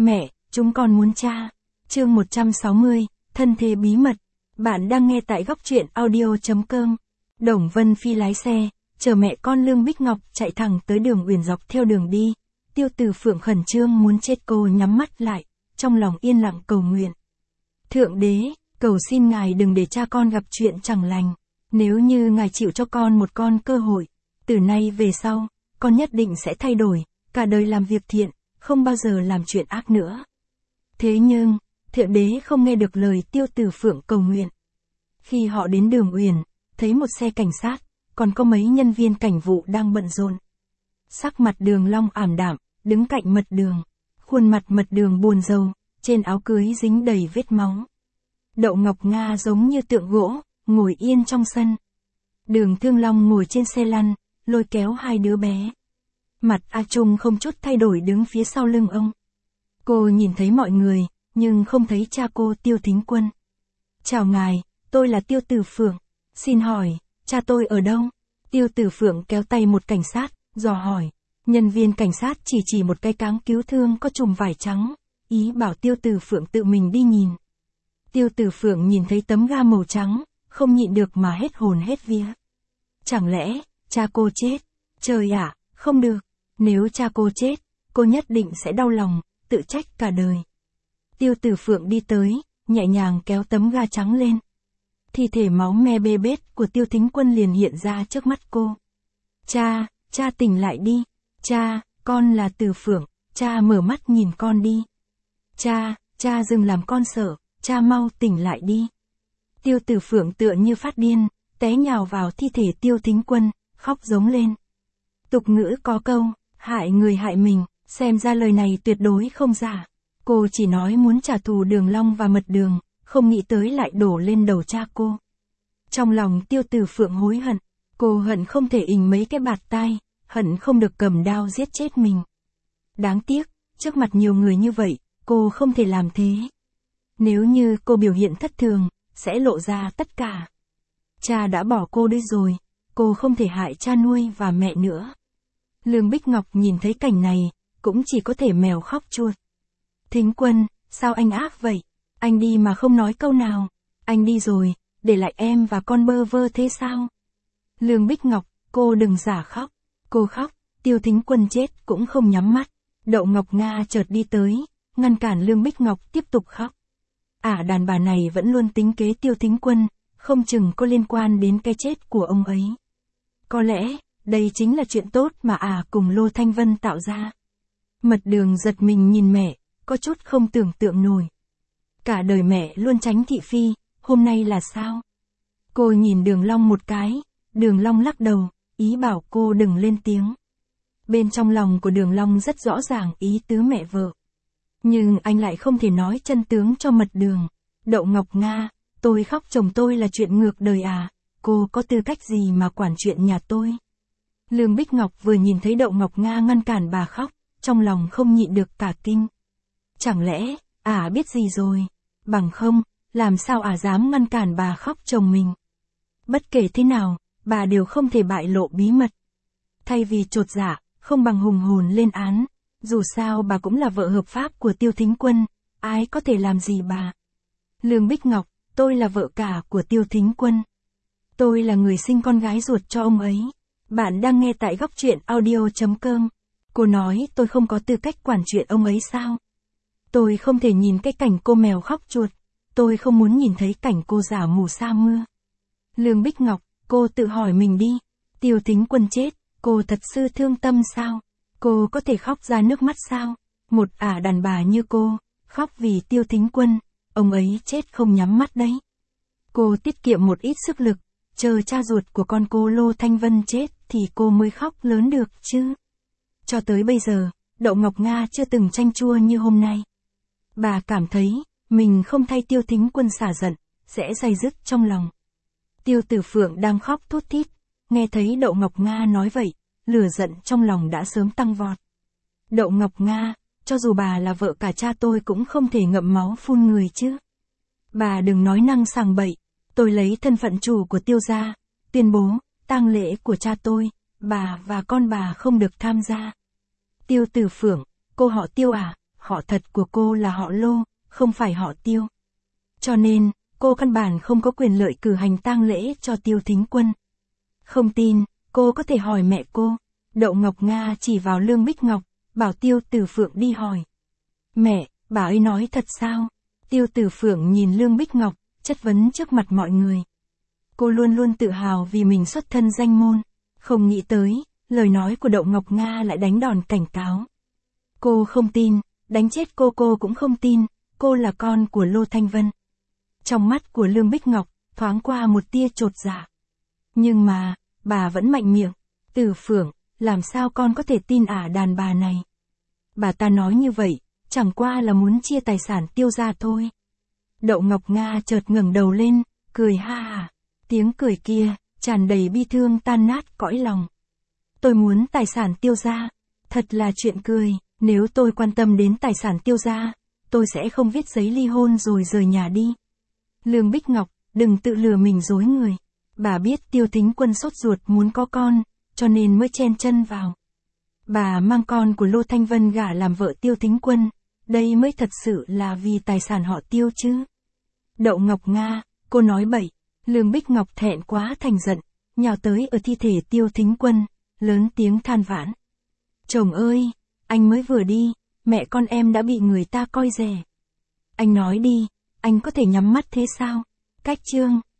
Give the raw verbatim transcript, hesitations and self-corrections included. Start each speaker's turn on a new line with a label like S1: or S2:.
S1: Mẹ, chúng con muốn cha. Chương một trăm sáu mươi, thân thế bí mật. Bạn đang nghe tại góc truyện audio chấm com. Đồng Vân Phi lái xe, chờ mẹ con Lương Bích Ngọc chạy thẳng tới đường Uyển dọc theo đường đi. Tiêu Từ Phượng khẩn trương muốn chết, cô nhắm mắt lại, trong lòng yên lặng cầu nguyện. Thượng đế, cầu xin ngài đừng để cha con gặp chuyện chẳng lành. Nếu như ngài chịu cho con một con cơ hội, từ nay về sau, con nhất định sẽ thay đổi, cả đời làm việc thiện, không bao giờ làm chuyện ác nữa. Thế nhưng, Thượng đế không nghe được lời Tiêu Từ Phượng cầu nguyện. Khi họ đến đường Uyển, thấy một xe cảnh sát, còn có mấy nhân viên cảnh vụ đang bận rộn. Sắc mặt Đường Long ảm đạm, đứng cạnh Mật Đường. Khuôn mặt Mật Đường buồn rầu, trên áo cưới dính đầy vết máu. Đậu Ngọc Nga giống như tượng gỗ, ngồi yên trong sân. Đường Thương Long ngồi trên xe lăn, lôi kéo hai đứa bé. Mặt A Trung không chút thay đổi đứng phía sau lưng ông. Cô nhìn thấy mọi người, nhưng không thấy cha cô Tiêu Thính Quân. Chào ngài, tôi là Tiêu Từ Phượng. Xin hỏi, cha tôi ở đâu? Tiêu Từ Phượng kéo tay một cảnh sát, dò hỏi. Nhân viên cảnh sát chỉ chỉ một cái cáng cứu thương có chùm vải trắng, ý bảo Tiêu Từ Phượng tự mình đi nhìn. Tiêu Từ Phượng nhìn thấy tấm ga màu trắng, không nhịn được mà hết hồn hết vía. Chẳng lẽ, cha cô chết? Trời ạ, không được. Nếu cha cô chết, cô nhất định sẽ đau lòng, tự trách cả đời. Tiêu Từ Phượng đi tới, nhẹ nhàng kéo tấm ga trắng lên. Thi thể máu me bê bết của Tiêu Thính Quân liền hiện ra trước mắt cô. Cha, cha tỉnh lại đi. Cha, con là Từ Phượng, cha mở mắt nhìn con đi. Cha, cha đừng làm con sợ, cha mau tỉnh lại đi. Tiêu Từ Phượng tựa như phát điên, té nhào vào thi thể Tiêu Thính Quân, khóc giống lên. Tục ngữ có câu, hại người hại mình, xem ra lời này tuyệt đối không giả. Cô chỉ nói muốn trả thù Đường Long và Mật Đường, không nghĩ tới lại đổ lên đầu cha cô. Trong lòng Tiêu Từ Phượng hối hận, cô hận không thể ình mấy cái bạt tai, hận không được cầm đao giết chết mình. Đáng tiếc, trước mặt nhiều người như vậy, cô không thể làm thế. Nếu như cô biểu hiện thất thường, sẽ lộ ra tất cả. Cha đã bỏ cô đi rồi, cô không thể hại cha nuôi và mẹ nữa. Lương Bích Ngọc nhìn thấy cảnh này, cũng chỉ có thể mèo khóc chuột. Thính Quân, sao anh ác vậy? Anh đi mà không nói câu nào. Anh đi rồi, để lại em và con bơ vơ thế sao? Lương Bích Ngọc, cô đừng giả khóc. Cô khóc, Tiêu Thính Quân chết cũng không nhắm mắt. Đậu Ngọc Nga chợt đi tới, ngăn cản Lương Bích Ngọc tiếp tục khóc. Ả à, đàn bà này vẫn luôn tính kế Tiêu Thính Quân, không chừng có liên quan đến cái chết của ông ấy. Có lẽ, đây chính là chuyện tốt mà Ả à cùng Lô Thanh Vân tạo ra. Mật Đường giật mình nhìn mẹ, có chút không tưởng tượng nổi. Cả đời mẹ luôn tránh thị phi, hôm nay là sao? Cô nhìn Đường Long một cái, Đường Long lắc đầu, ý bảo cô đừng lên tiếng. Bên trong lòng của Đường Long rất rõ ràng ý tứ mẹ vợ. Nhưng anh lại không thể nói chân tướng cho Mật Đường. Đậu Ngọc Nga, tôi khóc chồng tôi là chuyện ngược đời à, cô có tư cách gì mà quản chuyện nhà tôi? Lương Bích Ngọc vừa nhìn thấy Đậu Ngọc Nga ngăn cản bà khóc, trong lòng không nhịn được cả kinh. Chẳng lẽ, ả à biết gì rồi? Bằng không, làm sao ả à dám ngăn cản bà khóc chồng mình? Bất kể thế nào, bà đều không thể bại lộ bí mật. Thay vì chột dạ, không bằng hùng hồn lên án. Dù sao bà cũng là vợ hợp pháp của Tiêu Thính Quân, ai có thể làm gì bà? Lương Bích Ngọc, tôi là vợ cả của Tiêu Thính Quân. Tôi là người sinh con gái ruột cho ông ấy. Bạn đang nghe tại góc truyện audio chấm com. Cô nói tôi không có tư cách quản chuyện ông ấy sao? Tôi không thể nhìn cái cảnh cô mèo khóc chuột. Tôi không muốn nhìn thấy cảnh cô giả mù sa mưa. Lương Bích Ngọc, cô tự hỏi mình đi. Tiêu Thính Quân chết, cô thật sự thương tâm sao? Cô có thể khóc ra nước mắt sao? Một ả đàn bà như cô, khóc vì Tiêu Thính Quân, ông ấy chết không nhắm mắt đấy. Cô tiết kiệm một ít sức lực, chờ cha ruột của con cô Lô Thanh Vân chết thì cô mới khóc lớn được chứ. Cho tới bây giờ, Đậu Ngọc Nga chưa từng chanh chua như hôm nay. Bà cảm thấy, mình không thay Tiêu Thính Quân xả giận, sẽ day dứt trong lòng. Tiêu Từ Phượng đang khóc thút thít, nghe thấy Đậu Ngọc Nga nói vậy, lửa giận trong lòng đã sớm tăng vọt. Đậu Ngọc Nga, cho dù bà là vợ cả cha tôi cũng không thể ngậm máu phun người chứ. Bà đừng nói năng sằng bậy, tôi lấy thân phận chủ của Tiêu gia, tuyên bố, tang lễ của cha tôi, bà và con bà không được tham gia. Tiêu Từ Phượng, cô họ Tiêu à, họ thật của cô là họ Lô, không phải họ Tiêu. Cho nên, cô căn bản không có quyền lợi cử hành tang lễ cho Tiêu Thính Quân. Không tin, cô có thể hỏi mẹ cô. Đậu Ngọc Nga chỉ vào Lương Bích Ngọc, bảo Tiêu Tử Phượng đi hỏi. Mẹ, bà ấy nói thật sao? Tiêu Tử Phượng nhìn Lương Bích Ngọc, chất vấn trước mặt mọi người. Cô luôn luôn tự hào vì mình xuất thân danh môn, không nghĩ tới, lời nói của Đậu Ngọc Nga lại đánh đòn cảnh cáo. Cô không tin, đánh chết cô cô cũng không tin, cô là con của Lô Thanh Vân. Trong mắt của Lương Bích Ngọc, thoáng qua một tia chột dạ. Nhưng mà, bà vẫn mạnh miệng. Tử Phượng, làm sao con có thể tin ả đàn bà này? Bà ta nói như vậy, chẳng qua là muốn chia tài sản Tiêu gia thôi. Đậu Ngọc Nga chợt ngẩng đầu lên, cười ha ha. Tiếng cười kia, tràn đầy bi thương tan nát cõi lòng. Tôi muốn tài sản Tiêu gia. Thật là chuyện cười, nếu tôi quan tâm đến tài sản Tiêu gia, tôi sẽ không viết giấy ly hôn rồi rời nhà đi. Lương Bích Ngọc, đừng tự lừa mình dối người. Bà biết Tiêu Thính Quân sốt ruột muốn có con, cho nên mới chen chân vào. Bà mang con của Lô Thanh Vân gả làm vợ Tiêu Thính Quân, đây mới thật sự là vì tài sản họ Tiêu chứ. Đậu Ngọc Nga, cô nói bậy. Lương Bích Ngọc thẹn quá thành giận, nhào tới ở thi thể Tiêu Thính Quân, lớn tiếng than vãn. Chồng ơi, anh mới vừa đi, mẹ con em đã bị người ta coi rẻ. Anh nói đi, anh có thể nhắm mắt thế sao? Cách chương.